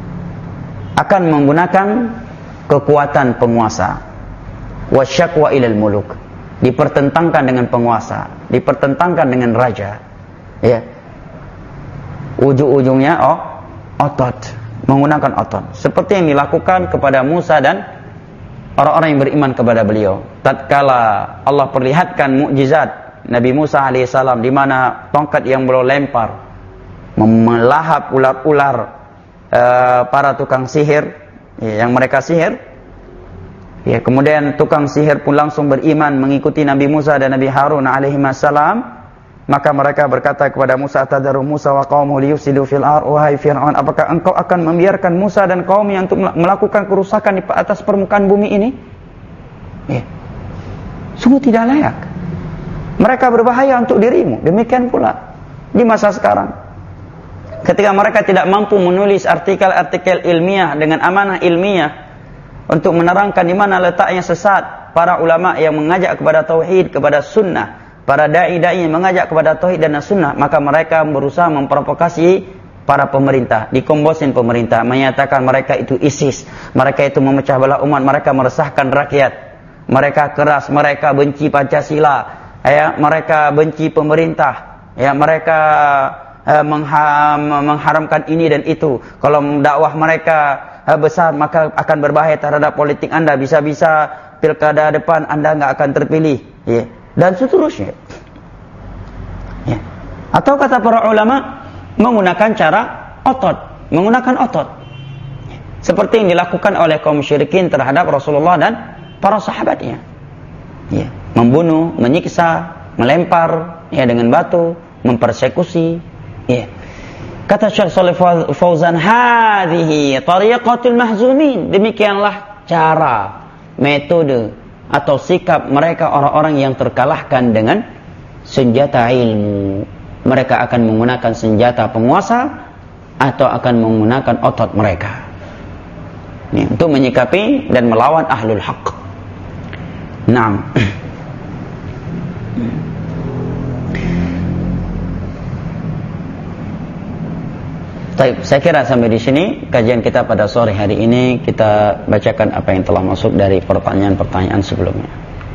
Akan menggunakan kekuatan penguasa. Wasyakwa ilal muluk, dipertentangkan dengan penguasa, dipertentangkan dengan raja. Ya, ujung-ujungnya oh, otot, menggunakan otot, seperti yang dilakukan kepada Musa dan orang-orang yang beriman kepada beliau. Tatkala Allah perlihatkan mukjizat Nabi Musa alaihissalam, di mana tongkat yang beliau lempar melahap ular-ular uh, para tukang sihir, ya, yang mereka sihir. Ya, kemudian tukang sihir pun langsung beriman mengikuti Nabi Musa dan Nabi Harun alaihissalam. Maka mereka berkata kepada Musa, atadharu Musa wa qaumuhu liyufsidu fil ardh, wahai Fir'aun, apakah engkau akan membiarkan Musa dan kaumnya untuk melakukan kerusakan di atas permukaan bumi ini? Ya. Sungguh tidak layak. Mereka berbahaya untuk dirimu. Demikian pula di masa sekarang, ketika mereka tidak mampu menulis artikel-artikel ilmiah dengan amanah ilmiah untuk menerangkan di mana letaknya sesat para ulama yang mengajak kepada tauhid, kepada sunnah, para dai-dai yang mengajak kepada tauhid dan sunnah, maka mereka berusaha memprovokasi para pemerintah, dikombosin pemerintah, menyatakan mereka itu ISIS, mereka itu memecah belah umat, mereka meresahkan rakyat, mereka keras, mereka benci Pancasila, ya, mereka benci pemerintah, ya, mereka eh, mengha mengharamkan ini dan itu. Kalau dakwah mereka eh, besar, maka akan berbahaya terhadap politik Anda, bisa-bisa pilkada depan Anda nggak akan terpilih, ya, dan seterusnya. Ya. Atau kata para ulama, menggunakan cara otot, menggunakan otot, ya, seperti yang dilakukan oleh kaum musyrikin terhadap Rasulullah dan para sahabatnya, ya, membunuh, menyiksa, melempar, ya, dengan batu, mempersekusi, ya. Kata Syekh Shalih Fauzan, hadhihi tariqatul mahzumin, demikianlah cara, metode atau sikap mereka orang-orang yang terkalahkan dengan senjata ilmu. Mereka akan menggunakan senjata penguasa atau akan menggunakan otot mereka, ini untuk menyikapi dan melawan ahlul haq. Naam. Baik, saya kira sampai di sini kajian kita pada sore hari ini. Kita bacakan apa yang telah masuk dari pertanyaan-pertanyaan sebelumnya.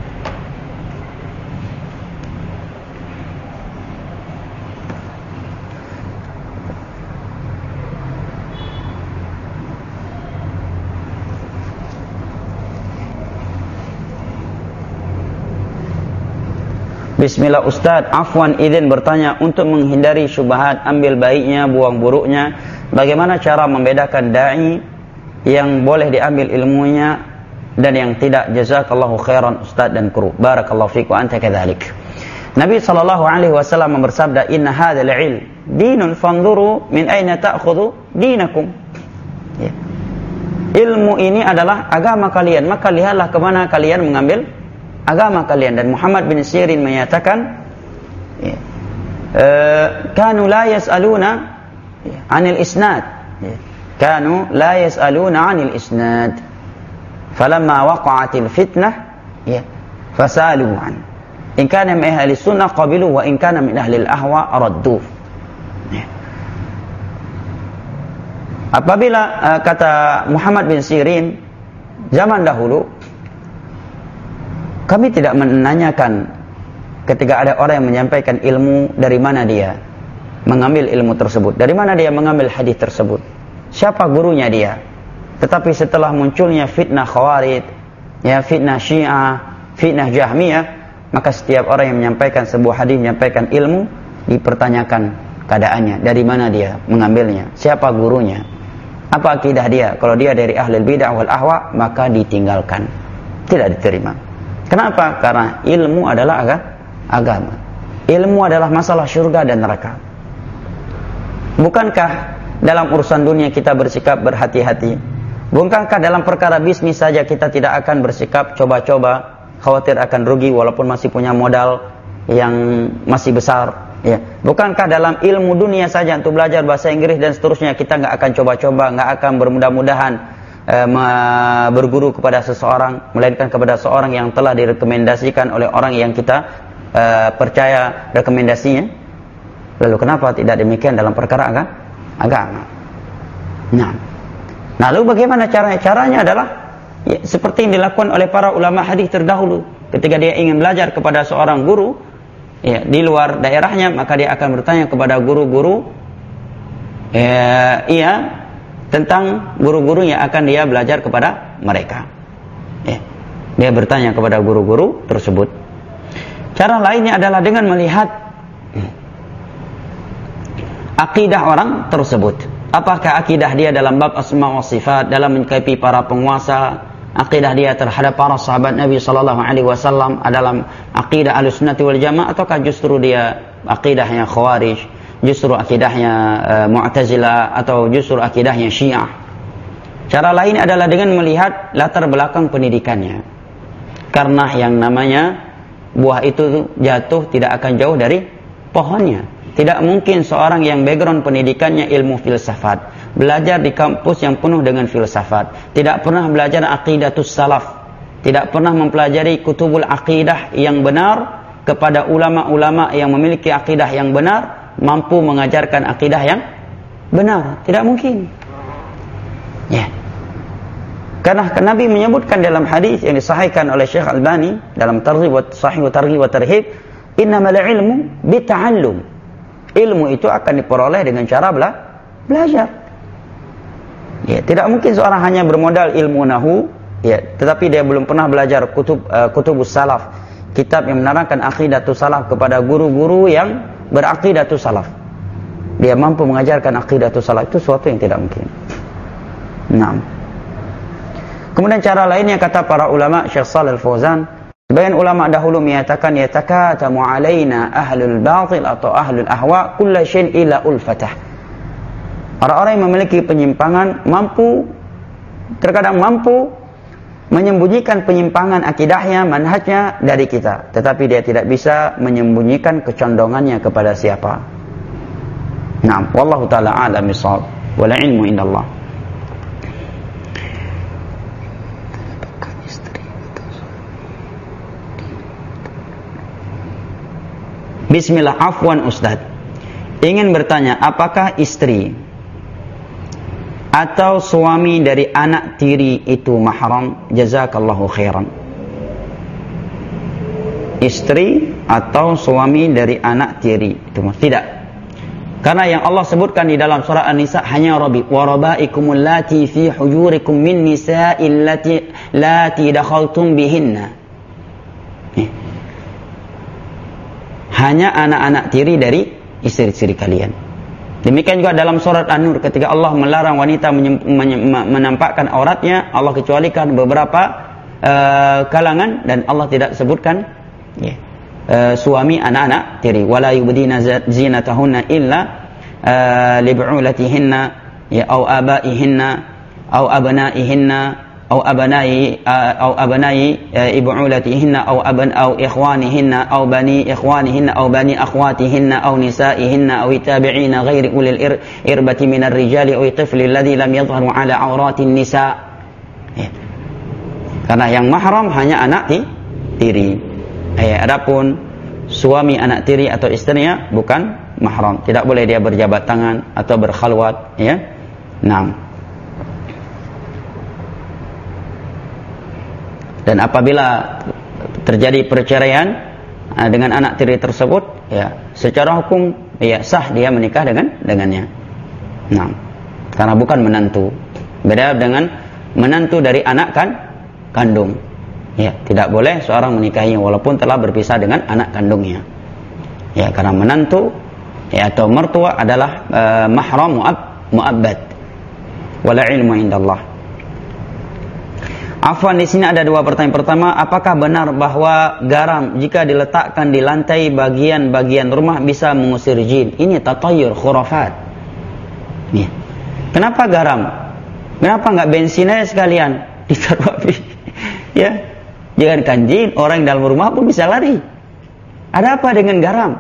Bismillah Ustaz, afwan izin bertanya, untuk menghindari syubhat, ambil baiknya, buang buruknya, bagaimana cara membedakan da'i yang boleh diambil ilmunya dan yang tidak? Jazakallahu khairan Ustaz dan kru. Barakallahu fiik wa anta kadzalik. Nabi sallallahu alaihi wasallam bersabda, "Inna hadzal ilm dinun fanzuru min aina ta'khudhu dinakum." Ya. ilmu ini adalah agama kalian, maka lihatlah kemana kalian mengambil agama kalian. Dan Muhammad bin Sirin menyatakan, ya, uh, kanu la yas'aluna anil isnad, ya, kanu la yas'aluna anil isnad, falamma waqa'atil fitnah, ya, fasalu an. In kana min ahli sunnah qabilu wa in kana min ahli al-ahwa raddu. Ya. Apabila uh, kata Muhammad bin Sirin, zaman dahulu kami tidak menanyakan ketika ada orang yang menyampaikan ilmu dari mana dia mengambil ilmu tersebut, dari mana dia mengambil hadis tersebut, siapa gurunya dia. Tetapi setelah munculnya fitnah Khawarij, ya, fitnah Syiah, fitnah Jahmiyah, maka setiap orang yang menyampaikan sebuah hadis, menyampaikan ilmu, dipertanyakan keadaannya, dari mana dia mengambilnya, siapa gurunya, apa akidah dia. Kalau dia dari ahli bidah wal ahwa, maka ditinggalkan, tidak diterima. Kenapa? Karena ilmu adalah agama. Ilmu adalah masalah surga dan neraka. Bukankah dalam urusan dunia kita bersikap berhati-hati? Bukankah dalam perkara bisnis saja kita tidak akan bersikap coba-coba, khawatir akan rugi walaupun masih punya modal yang masih besar, ya. Bukankah dalam ilmu dunia saja untuk belajar bahasa Inggris dan seterusnya kita nggak akan coba-coba, nggak akan bermudah-mudahan e, berguru kepada seseorang, melainkan kepada seorang yang telah direkomendasikan oleh orang yang kita e, percaya rekomendasinya. Lalu kenapa tidak demikian dalam perkara agama? Nah, lalu bagaimana caranya? Caranya adalah ya, seperti yang dilakukan oleh para ulama hadis terdahulu. Ketika dia ingin belajar kepada seorang guru, ya, di luar daerahnya, maka dia akan bertanya kepada guru-guru, ya, iya, tentang guru-guru yang akan dia belajar kepada mereka. Ya, dia bertanya kepada guru-guru tersebut. Cara lainnya adalah dengan melihat ya, akidah orang tersebut. Apakah akidah dia dalam bab asma wa sifat, dalam menyikapi para penguasa, akidah dia terhadap para sahabat Nabi sallallahu alaihi wasallam dalam akidah Ahlussunnah wal Jamaah, ataukah justru dia akidahnya Khawarij, justru akidahnya uh, Mu'tazilah, atau justru akidahnya Syiah. Cara lain adalah dengan melihat latar belakang pendidikannya. Karena yang namanya buah itu jatuh tidak akan jauh dari pohonnya. Tidak mungkin seorang yang background pendidikannya ilmu filsafat, belajar di kampus yang penuh dengan filsafat, tidak pernah belajar aqidatus salaf, tidak pernah mempelajari kutubul aqidah yang benar kepada ulama-ulama yang memiliki aqidah yang benar, mampu mengajarkan aqidah yang benar. Tidak mungkin. Ya. Karena Nabi menyebutkan dalam hadis yang disahihkan oleh Syekh Albani dalam Targhib wa Sahih wa Targhib wa Tarhib, innamal ilmu bita'allum. Ilmu itu akan diperoleh dengan cara bela belajar. Ya, tidak mungkin seorang hanya bermodal ilmu nahu, ya, tetapi dia belum pernah belajar kutub uh, kutubus salaf, kitab yang menerangkan aqidatus salaf kepada guru-guru yang beraqidatus salaf. Dia mampu mengajarkan aqidatus salaf, itu sesuatu yang tidak mungkin. Nah. Kemudian cara lainnya kata para ulama, Syekh Shalih Al-Fauzan, sebagian ulama dahulu menyatakan yatakatamu alaina ahlul batil atau ahlul ahwa kulla syai'in ila ulfatah. Orang-orang yang memiliki penyimpangan mampu, terkadang mampu menyembunyikan penyimpangan akidahnya, manhajnya dari kita, tetapi dia tidak bisa menyembunyikan kecondongannya kepada siapa. Naam, wallahu taala a'lam bissawab, wal ilmu indallah. Bismillah, afwan Ustaz, ingin bertanya, apakah istri atau suami dari anak tiri itu mahram? Jazakallahu khairan. Istri atau suami dari anak tiri itu tidak. Karena yang Allah sebutkan di dalam surah An-Nisa hanya rabi wa rabaikumul lati fi hujurikum min nisa'il lati lati dakhaltum bihinna. Hanya anak-anak tiri dari istri-istri kalian. Demikian juga dalam surat An-Nur ketika Allah melarang wanita menampakkan auratnya, Allah kecualikan beberapa uh, kalangan dan Allah tidak sebutkan ya, uh, suami anak-anak tiri. Wala yubdina zinatahunna illa uh, li bu'ulatihinna ya au abaihinna au abnaihinna au abnai au abnai ib'ulatihinna au aban au ikhwanihinna au bani ikhwanihinna au bani akhwatihinna au nisaihinna au tabi'ina ghairi ulil ir, irbati minar rijali au tifli alladhi lam yadhharu ala auratin nisa. Ya. Karena yang mahram hanya anak tiri. Ya, adapun suami anak tiri atau istrinya bukan mahram. Tidak boleh dia berjabat tangan atau berkhalwat, ya. Nah. Dan apabila terjadi perceraian dengan anak tiri tersebut, ya, secara hukum ya sah dia menikah dengan dengannya. Nah, karena bukan menantu. Beda dengan menantu dari anak kan kandung. Ya, tidak boleh seorang menikahinya walaupun telah berpisah dengan anak kandungnya. Ya, karena menantu ya atau mertua adalah uh, mahram mu'ab, mu'abbad. Wala ilmu indallah. Afwan, di sini ada dua pertanyaan. Pertama, apakah benar bahwa garam jika diletakkan di lantai bagian-bagian rumah bisa mengusir jin? Ini tatayur, khurafat. Ya. Kenapa garam? Kenapa enggak bensin aja sekalian ditaruh api? Ya, jangankan jin, orang dalam rumah pun bisa lari. Ada apa dengan garam?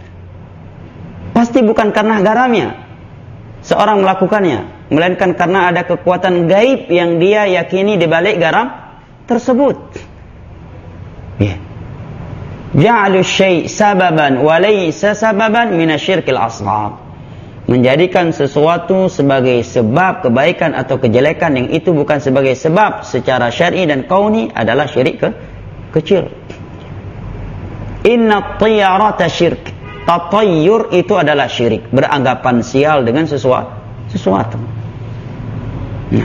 Pasti bukan karena garamnya seorang melakukannya, melainkan karena ada kekuatan gaib yang dia yakini di balik garam tersebut. Ya. Ja'alu syai' sababan wa laysa sababan minasyirkil asghar. Menjadikan sesuatu sebagai sebab kebaikan atau kejelekan yang itu bukan sebagai sebab secara syar'i dan kauni adalah syirik ke kecil. Inna tiyarata syirk. Tatayyur itu adalah syirik, beranggapan sial dengan sesuatu. sesuatu. Nah.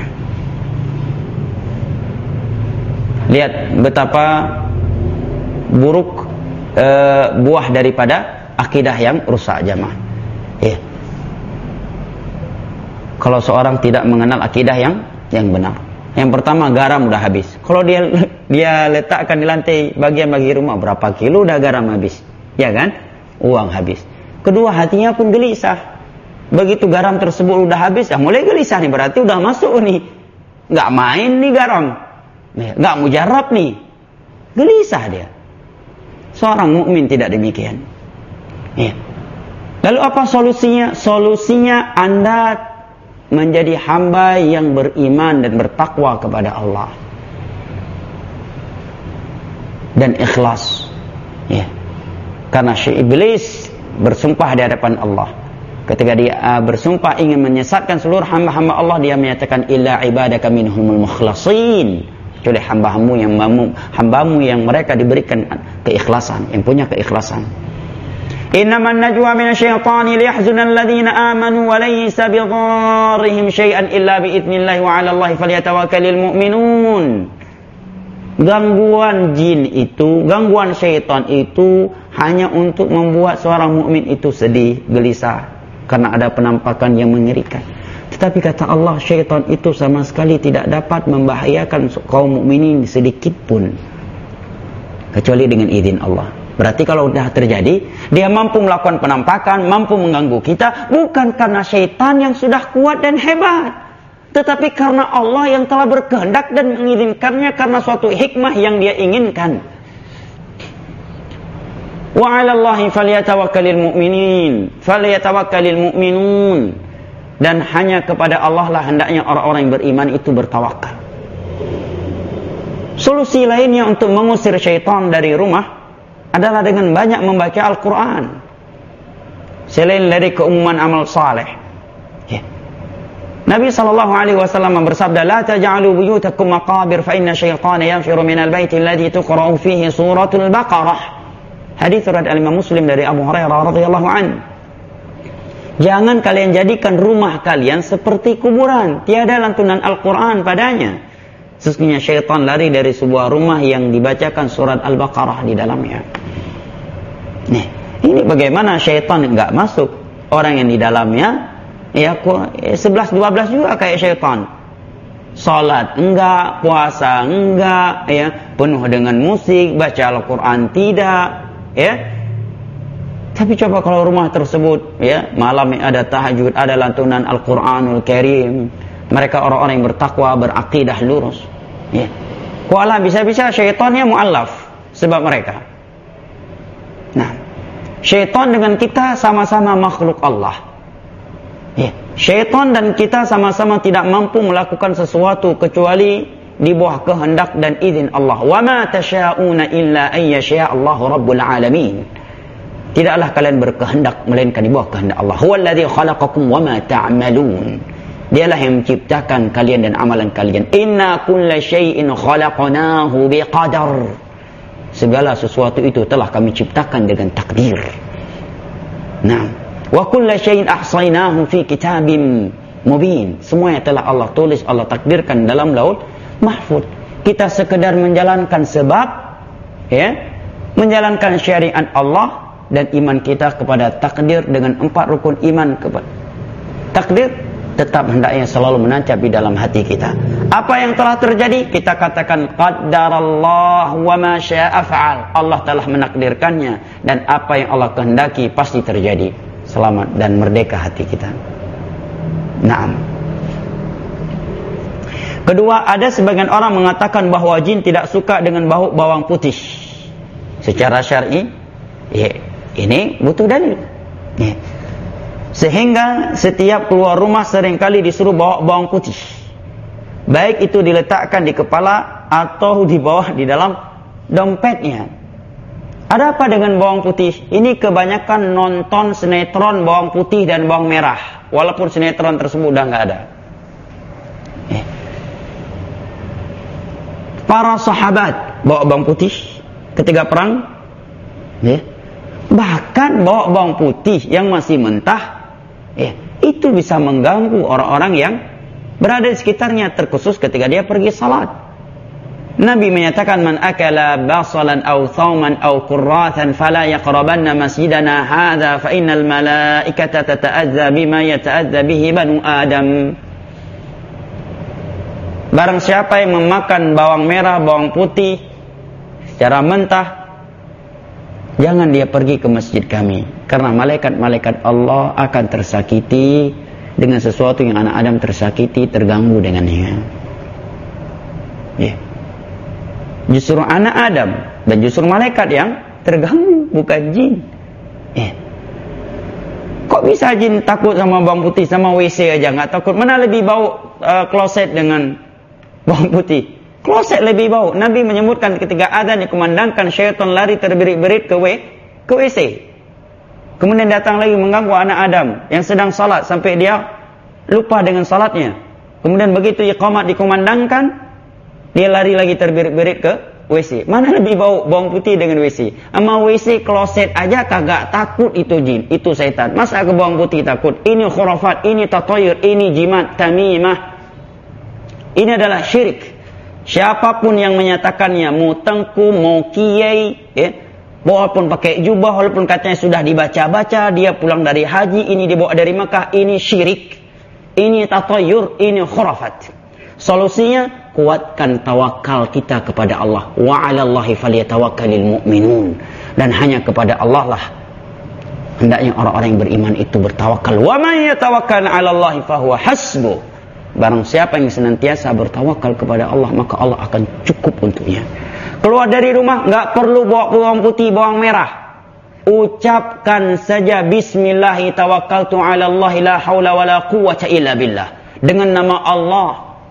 Lihat betapa buruk e, buah daripada akidah yang rusak, jamaah. Ya. Kalau seorang tidak mengenal akidah yang yang benar. Yang pertama, garam udah habis. Kalau dia dia letakkan di lantai bagian-bagian rumah, berapa kilo udah garam habis, ya kan? Uang habis. Kedua, hatinya pun gelisah. Begitu garam tersebut udah habis, ya mulai gelisah nih, berarti udah masuk nih. Nggak main nih garam, nggak mujarab nih, gelisah dia. Seorang mukmin tidak demikian. Ya. Lalu apa solusinya? Solusinya Anda menjadi hamba yang beriman dan bertakwa kepada Allah dan ikhlas. Ya. Karena Syekh Iblis bersumpah di hadapan Allah. Ketika dia uh, bersumpah ingin menyesatkan seluruh hamba-hamba Allah, dia menyatakan illa ibadaka minhumul mukhlasin, kecuali hamba-hambamu yang hambamu yang mereka diberikan keikhlasan, yang punya keikhlasan. Innaman najwa minasyaitani liyahzunal ladzina amanu wa laysa bidharrihim syai'an illa biidznillah wa 'ala Allahi falyatawakkalul mu'minun. Gangguan jin itu, gangguan syaitan itu hanya untuk membuat seorang mukmin itu sedih, gelisah karena ada penampakan yang mengerikan. Tetapi kata Allah, syaitan itu sama sekali tidak dapat membahayakan kaum mukminin sedikit pun kecuali dengan izin Allah. Berarti kalau sudah terjadi, dia mampu melakukan penampakan, mampu mengganggu kita bukan karena syaitan yang sudah kuat dan hebat, tetapi karena Allah yang telah berkehendak dan mengizinkannya karena suatu hikmah yang dia inginkan. Wa 'ala Allahi falyatawakkalul mu'minin, falyatawakkalul mu'minun. Dan hanya kepada Allah lah hendaknya orang-orang yang beriman itu bertawakal. Solusi lainnya untuk mengusir syaitan dari rumah adalah dengan banyak membaca Al-Quran. Selain dari keumuman amal saleh. Ya. Nabi sallallahu alaihi wasallam bersabda, "La taj'alu buyutakum maqabir fa inna syaitana yanfiru minal baiti alladhi tuqra'u fihi suratul Baqarah." Hadits riwayat Imam Muslim dari Abu Hurairah radhiyallahu anhu. Jangan kalian jadikan rumah kalian seperti kuburan, tiada lantunan Al-Quran padanya. Sesungguhnya syaitan lari dari sebuah rumah yang dibacakan surat Al-Baqarah di dalamnya. Nih, ini bagaimana syaitan enggak masuk? Orang yang di dalamnya ya sebelas dua belas juga kayak syaitan. Salat enggak, puasa enggak, ya, penuh dengan musik, baca Al-Quran tidak, ya. Tapi coba kalau rumah tersebut, ya, malam ada tahajud, ada lantunan Al-Quranul Karim, Mereka orang-orang yang bertakwa, berakidah lurus. Ya. Kuala bisa-bisa syaitannya mu'allaf sebab mereka. Nah, syaitan dengan kita sama-sama makhluk Allah. Ya. Syaitan dan kita sama-sama tidak mampu melakukan sesuatu kecuali di bawah kehendak dan izin Allah. Wa ma tasyauna illa an yasha Allahu rabbul alamin. Tidaklah kalian berkehendak melainkan di bawah kehendak Allah. Huwallazi khalaqakum wa ma ta'malun. Dialah yang menciptakan kalian dan amalan kalian. Inna kulla syai'in khalaqnahu biqadar. Segala sesuatu itu telah kami ciptakan dengan takdir. Nah, wa kulla syai'in ahsaynahu fi kitabim mubin. Semuanya telah Allah tulis, Allah takdirkan dalam Lauh Mahfuz. Kita sekedar menjalankan sebab, ya, menjalankan syariat Allah dan iman kita kepada takdir dengan empat rukun iman kepada takdir tetap hendaknya selalu menancap di dalam hati kita. Apa yang telah terjadi, kita katakan qaddarallah wa ma syaa fa'al. Allah telah menakdirkannya dan apa yang Allah kehendaki pasti terjadi. Selamat dan merdeka hati kita. Naam. Kedua, ada sebagian orang mengatakan bahwa jin tidak suka dengan bau bawang putih. Secara syar'i, ya, ini butuh dalil. Ya. Sehingga setiap keluar rumah seringkali disuruh bawa bawang putih. Baik itu diletakkan di kepala atau di bawah di dalam dompetnya. Ada apa dengan bawang putih? Ini kebanyakan nonton sinetron bawang putih dan bawang merah. Walaupun sinetron tersebut udah nggak ada. Eh. Para sahabat bawa bawang putih ketika perang. Eh. Bahkan bawa bawang putih yang masih mentah. Ya, itu bisa mengganggu orang-orang yang berada di sekitarnya, terkhusus ketika dia pergi salat. Nabi menyatakan, man akala basalan aw thawman aw qurratan fala yaqrabanna masjidana hadha fa innal malaikata tata'adza bima yata'adza bihi banu adam. Barang siapa yang memakan bawang merah, bawang putih secara mentah, jangan dia pergi ke masjid kami, karena malaikat-malaikat Allah akan tersakiti dengan sesuatu yang anak Adam tersakiti, terganggu dengannya. Ya. Justru anak Adam dan justru malaikat yang terganggu, bukan jin. Ya. Kok bisa jin takut sama bawang putih, sama W C aja nggak takut? Mana lebih bau uh, kloset dengan bawang putih? Kloset lebih bau. Nabi menyebutkan ketika adzan dikumandangkan, syaitan lari terberit-berit ke W ke W C. Kemudian datang lagi mengganggu anak Adam yang sedang salat sampai dia lupa dengan salatnya. Kemudian begitu iqamat dikumandangkan, dia lari lagi terberit-berit ke W C. Mana lebih bau bawang putih dengan W C? Ama W C kloset aja kagak takut itu jin, itu setan. Masa ke bawang putih takut? Ini khurafat, ini tatayur, ini jimat, tamimah. Ini adalah syirik. Siapapun yang menyatakannya, mau tengku, mau kiai, ya, walaupun pakai jubah, walaupun katanya sudah dibaca-baca, dia pulang dari haji, ini dibawa dari Mekah, ini syirik, ini tatayur, ini khurafat. Solusinya, kuatkan tawakal kita kepada Allah. Wa 'alallahi falyatawakkalul mu'minun. Dan hanya kepada Allah lah hendaknya orang-orang yang beriman itu bertawakal. Wa may yatawakkal 'alallahi fahuwa hasbuh. Barang siapa yang senantiasa bertawakal kepada Allah, maka Allah akan cukup untuknya. Keluar dari rumah, nggak perlu bawa bawang putih, bawang merah. Ucapkan saja Bismillahi tawakkaltu ala Allahi la hawla wa la quwwata illa billah. Dengan nama Allah,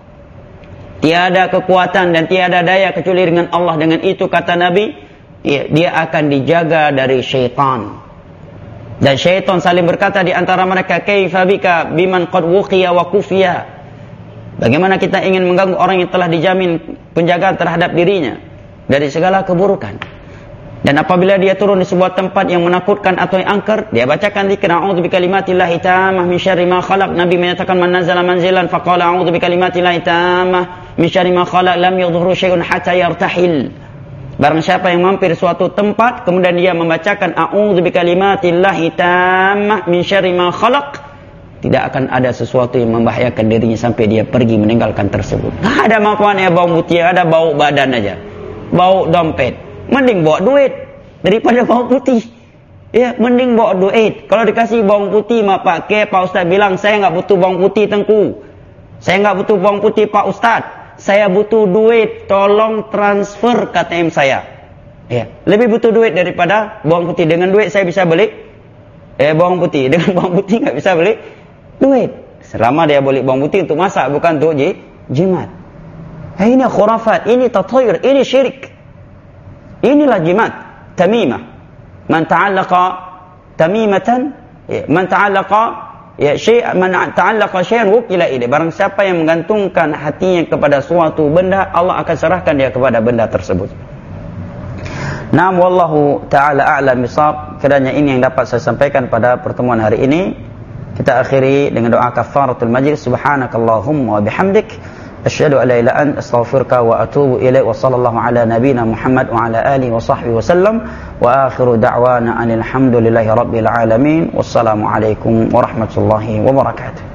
tiada kekuatan dan tiada daya kecuali dengan Allah. Dengan itu kata Nabi, ya, dia akan dijaga dari syaitan. Dan syaitan saling berkata di antara mereka, kaifa bika biman qad wuqiya wa kufiya. Bagaimana kita ingin mengganggu orang yang telah dijamin penjagaan terhadap dirinya dari segala keburukan. Dan apabila dia turun di sebuah tempat yang menakutkan atau yang angker, dia bacakan zikir a'udzu bikalimatillahi tammah min syarri ma khalaq. Nabi menyatakan man nazala manzilan faqala a'udzu bikalimatillahi tammah min syarri ma khalaq lam yadhurru syai'un hatta yartahil. Barang siapa yang mampir suatu tempat kemudian dia membacakan a'udzu bikalimatillahi tammah min syarri ma khalaq, tidak akan ada sesuatu yang membahayakan dirinya sampai dia pergi meninggalkan tersebut. Nah, ada manfaatnya bau putih, ada bau badan aja, bau dompet. Mending bawa duit daripada bau putih. Ya, mending bawa duit. Kalau dikasih bawang putih mah pakai, Pak Ustaz bilang saya nggak butuh bawang putih tengku. Saya nggak butuh bawang putih Pak Ustadz, saya butuh duit, tolong transfer K T M saya. Ya, lebih butuh duit daripada bawang putih. Dengan duit saya bisa beli eh bawang putih, dengan bawang putih nggak bisa beli duit. Selama dia beli bawang putih untuk masak, bukan untuk jimat. Eh, ini khurafat, ini tatayur, ini syirik. Inilah jimat, tamimah. Man ta'allaqa tamimatan, man ta'allaqa ya syai' man ta'allaqa syai'an wukila ilaih. Barang siapa yang menggantungkan hatinya kepada suatu benda, Allah akan serahkan dia kepada benda tersebut. Naam, wallahu ta'ala a'lam bisawab. Kiranya ini yang dapat saya sampaikan pada pertemuan hari ini. Kita akhiri dengan doa kafaratul majlis. Subhanakallahumma wa bihamdik, asyhadu an la ilaha illa anta, astaghfiruka wa atubu ilaik. Wa sallallahu ala nabiyyina Muhammad wa ala alihi wa sahbihi wasallam. Wa akhiru da'wana anil hamdulillahi rabbil alamin. Wassalamu alaikum warahmatullahi wabarakatuh.